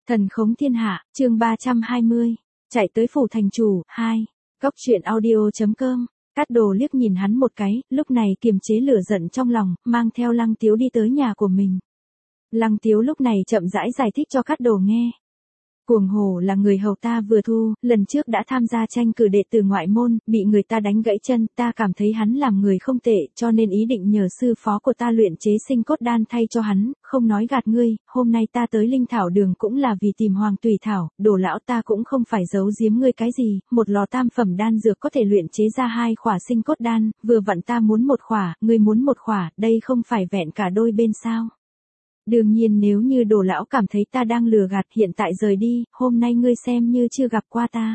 Thần khống thiên hạ, chương 320. Chạy tới phủ thành chủ, 2. Góc truyện audio.com. Cát Đồ liếc nhìn hắn một cái, lúc này kiềm chế lửa giận trong lòng, mang theo Lăng Tiếu đi tới nhà của mình. Lăng Tiếu lúc này chậm rãi giải thích cho Cát Đồ nghe. Cuồng Hổ là người hầu ta vừa thu, lần trước đã tham gia tranh cử đệ tử ngoại môn, bị người ta đánh gãy chân, ta cảm thấy hắn làm người không tệ, cho nên ý định nhờ sư phó của ta luyện chế sinh cốt đan thay cho hắn, không nói gạt ngươi, hôm nay ta tới Linh Thảo Đường cũng là vì tìm Hoàng Tùy Thảo, Đồ lão ta cũng không phải giấu giếm ngươi cái gì, một lò tam phẩm đan dược có thể luyện chế ra 2 khỏa sinh cốt đan, vừa vặn ta muốn 1 khỏa, ngươi muốn 1 khỏa, đây không phải vẹn cả đôi bên sao? Đương nhiên nếu như Đồ lão cảm thấy ta đang lừa gạt hiện tại rời đi, hôm nay ngươi xem như chưa gặp qua ta.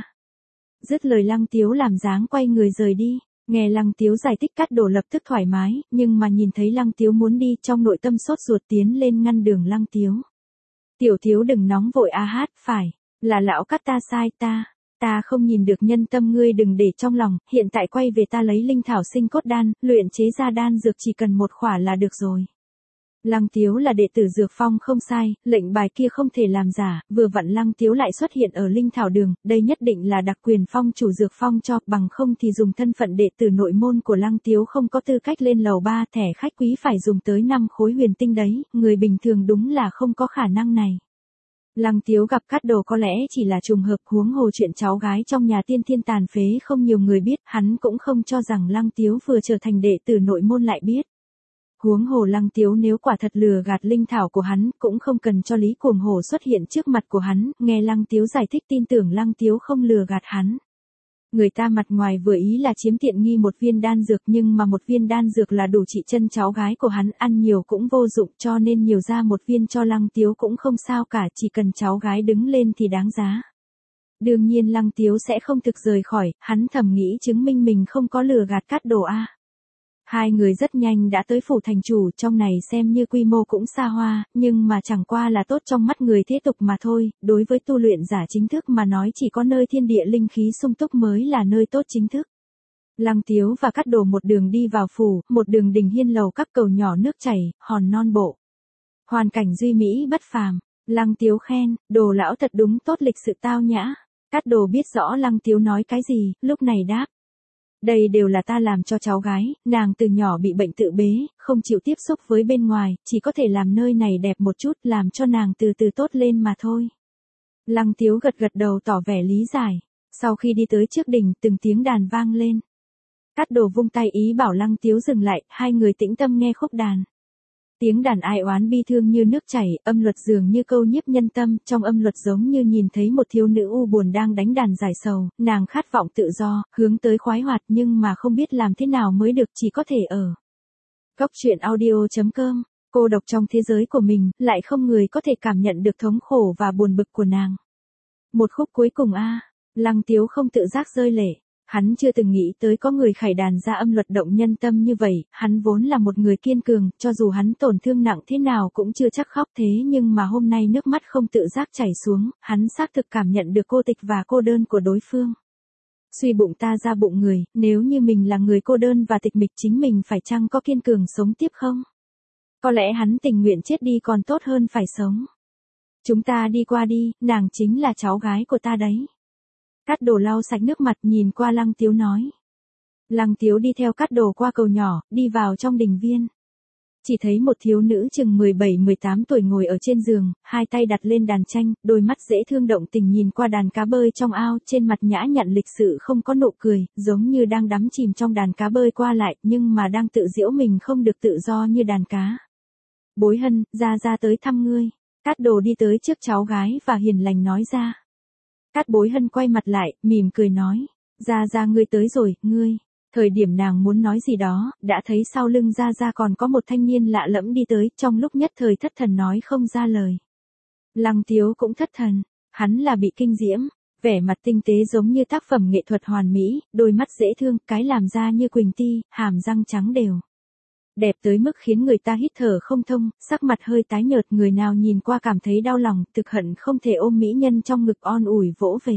Dứt lời Lăng Tiếu làm dáng quay người rời đi, nghe Lăng Tiếu giải thích Cát Đồ lập tức thoải mái, nhưng mà nhìn thấy Lăng Tiếu muốn đi trong nội tâm sốt ruột tiến lên ngăn đường Lăng Tiếu. Tiểu thiếu đừng nóng vội hát, phải, là lão Cát ta sai ta không nhìn được nhân tâm ngươi đừng để trong lòng, hiện tại quay về ta lấy linh thảo sinh cốt đan, luyện chế ra đan dược chỉ cần 1 khỏa là được rồi. Lăng Tiếu là đệ tử Dược Phong không sai, lệnh bài kia không thể làm giả, vừa vặn Lăng Tiếu lại xuất hiện ở Linh Thảo Đường, đây nhất định là đặc quyền phong chủ Dược Phong cho, bằng không thì dùng thân phận đệ tử nội môn của Lăng Tiếu không có tư cách lên lầu 3, thẻ khách quý phải dùng tới 5 khối huyền tinh đấy, người bình thường đúng là không có khả năng này. Lăng Tiếu gặp Cát Đồ có lẽ chỉ là trùng hợp, huống hồ chuyện cháu gái trong nhà tiên thiên tàn phế không nhiều người biết, hắn cũng không cho rằng Lăng Tiếu vừa trở thành đệ tử nội môn lại biết. Huống hồ Lăng Tiếu nếu quả thật lừa gạt linh thảo của hắn, cũng không cần cho Lý Cuồng Hổ xuất hiện trước mặt của hắn, nghe Lăng Tiếu giải thích tin tưởng Lăng Tiếu không lừa gạt hắn. Người ta mặt ngoài vừa ý là chiếm tiện nghi 1 viên đan dược nhưng mà 1 viên đan dược là đủ trị chân cháu gái của hắn, ăn nhiều cũng vô dụng cho nên nhiều ra 1 viên cho Lăng Tiếu cũng không sao cả, chỉ cần cháu gái đứng lên thì đáng giá. Đương nhiên Lăng Tiếu sẽ không thực rời khỏi, hắn thầm nghĩ chứng minh mình không có lừa gạt Cát Đồ a. Hai người rất nhanh đã tới phủ thành chủ, trong này xem như quy mô cũng xa hoa, nhưng mà chẳng qua là tốt trong mắt người thế tục mà thôi, đối với tu luyện giả chính thức mà nói chỉ có nơi thiên địa linh khí sung túc mới là nơi tốt chính thức. Lăng Tiếu và Cát Đồ một đường đi vào phủ, một đường đình hiên lầu các cầu nhỏ nước chảy, hòn non bộ. Hoàn cảnh duy mỹ bất phàm, Lăng Tiếu khen, Đồ lão thật đúng tốt lịch sự tao nhã. Cát Đồ biết rõ Lăng Tiếu nói cái gì, lúc này đáp. Đây đều là ta làm cho cháu gái, nàng từ nhỏ bị bệnh tự bế, không chịu tiếp xúc với bên ngoài, chỉ có thể làm nơi này đẹp một chút, làm cho nàng từ từ tốt lên mà thôi. Lăng Tiếu gật gật đầu tỏ vẻ lý giải, sau khi đi tới trước đỉnh từng tiếng đàn vang lên. Cát Đồ vung tay ý bảo Lăng Tiếu dừng lại, hai người tĩnh tâm nghe khúc đàn. Tiếng đàn ai oán bi thương như nước chảy, âm luật dường như câu nhiếp nhân tâm, trong âm luật giống như nhìn thấy một thiếu nữ u buồn đang đánh đàn giải sầu, nàng khát vọng tự do, hướng tới khoái hoạt nhưng mà không biết làm thế nào mới được, chỉ có thể ở. Góc truyện audio.com, cô độc trong thế giới của mình, lại không người có thể cảm nhận được thống khổ và buồn bực của nàng. Một khúc cuối cùng Lăng Tiếu không tự giác rơi lệ. Hắn chưa từng nghĩ tới có người khải đàn ra âm luật động nhân tâm như vậy, hắn vốn là một người kiên cường, cho dù hắn tổn thương nặng thế nào cũng chưa chắc khóc thế nhưng mà hôm nay nước mắt không tự giác chảy xuống, hắn xác thực cảm nhận được cô tịch và cô đơn của đối phương. Suy bụng ta ra bụng người, nếu như mình là người cô đơn và tịch mịch chính mình phải chăng có kiên cường sống tiếp không? Có lẽ hắn tình nguyện chết đi còn tốt hơn phải sống. Chúng ta đi qua đi, nàng chính là cháu gái của ta đấy. Cát Đồ lau sạch nước mặt nhìn qua Lăng Tiếu nói. Lăng Tiếu đi theo Cát Đồ qua cầu nhỏ, đi vào trong đình viên. Chỉ thấy một thiếu nữ chừng 17-18 tuổi ngồi ở trên giường, hai tay đặt lên đàn tranh, đôi mắt dễ thương động tình nhìn qua đàn cá bơi trong ao, trên mặt nhã nhặn lịch sự không có nụ cười, giống như đang đắm chìm trong đàn cá bơi qua lại, nhưng mà đang tự giễu mình không được tự do như đàn cá. Bối Hân, ra tới thăm ngươi. Cát Đồ đi tới trước cháu gái và hiền lành nói ra. Cát Bối Hân quay mặt lại, mỉm cười nói, ra ngươi tới rồi, ngươi. Thời điểm nàng muốn nói gì đó, đã thấy sau lưng ra còn có một thanh niên lạ lẫm đi tới, trong lúc nhất thời thất thần nói không ra lời. Lăng Tiếu cũng thất thần, hắn là bị kinh diễm, vẻ mặt tinh tế giống như tác phẩm nghệ thuật hoàn mỹ, đôi mắt dễ thương, cái làm ra như quỳnh ti, hàm răng trắng đều. Đẹp tới mức khiến người ta hít thở không thông, sắc mặt hơi tái nhợt, người nào nhìn qua cảm thấy đau lòng, thực hận không thể ôm mỹ nhân trong ngực on ủi vỗ về.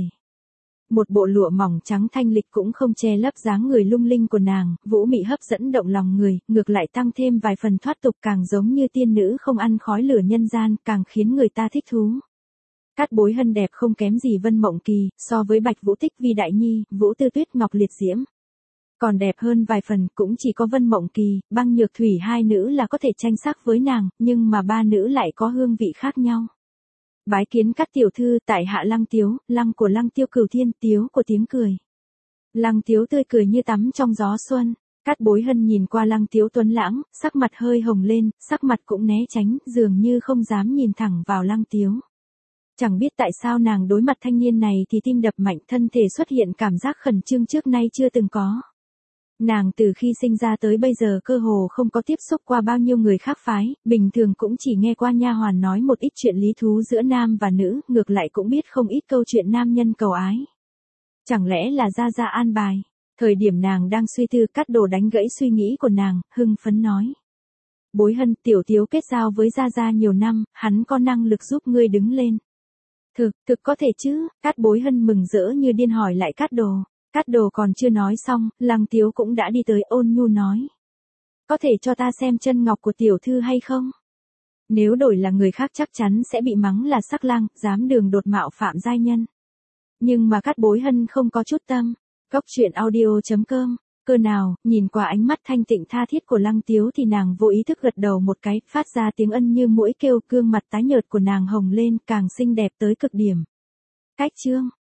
Một bộ lụa mỏng trắng thanh lịch cũng không che lấp dáng người lung linh của nàng, vũ mị hấp dẫn động lòng người, ngược lại tăng thêm vài phần thoát tục, càng giống như tiên nữ không ăn khói lửa nhân gian, càng khiến người ta thích thú. Cát Bối Hân đẹp không kém gì Vân Mộng Kỳ, so với Bạch Vũ Tích Vi Đại Nhi, Vũ Tư Tuyết Ngọc Liệt Diễm. Còn đẹp hơn vài phần, cũng chỉ có Vân Mộng Kỳ, Băng Nhược Thủy hai nữ là có thể tranh sắc với nàng, nhưng mà ba nữ lại có hương vị khác nhau. Bái kiến Cát tiểu thư, tại hạ Lăng Tiếu, Lăng của Lăng Tiêu Cửu Thiên, Tiếu của tiếng cười. Lăng Tiếu tươi cười như tắm trong gió xuân. Cát Bối Hân nhìn qua Lăng Tiếu tuấn lãng, sắc mặt hơi hồng lên, sắc mặt cũng né tránh, dường như không dám nhìn thẳng vào Lăng Tiếu. Chẳng biết tại sao nàng đối mặt thanh niên này thì tim đập mạnh, thân thể xuất hiện cảm giác khẩn trương trước nay chưa từng có. Nàng từ khi sinh ra tới bây giờ cơ hồ không có tiếp xúc qua bao nhiêu người khác phái, bình thường cũng chỉ nghe qua nha hoàn nói một ít chuyện lý thú giữa nam và nữ, ngược lại cũng biết không ít câu chuyện nam nhân cầu ái. Chẳng lẽ là gia gia an bài? Thời điểm nàng đang suy tư, Cát Đồ đánh gãy suy nghĩ của nàng, hưng phấn nói. Bối Hân, tiểu Tiếu kết giao với gia gia nhiều năm, hắn có năng lực giúp ngươi đứng lên. Thực có thể chứ, Cát Bối Hân mừng rỡ như điên hỏi lại Cát Đồ. Cát Đồ còn chưa nói xong, Lăng Tiếu cũng đã đi tới, ôn nhu nói. Có thể cho ta xem chân ngọc của tiểu thư hay không? Nếu đổi là người khác chắc chắn sẽ bị mắng là sắc lang, dám đường đột mạo phạm giai nhân. Nhưng mà Cát Bối Hân không có chút tâm. Góc truyện audio.com. Cơ nào, nhìn qua ánh mắt thanh tịnh tha thiết của Lăng Tiếu thì nàng vô ý thức gật đầu một cái, phát ra tiếng ân như mũi kêu, gương mặt tái nhợt của nàng hồng lên, càng xinh đẹp tới cực điểm. Cách chương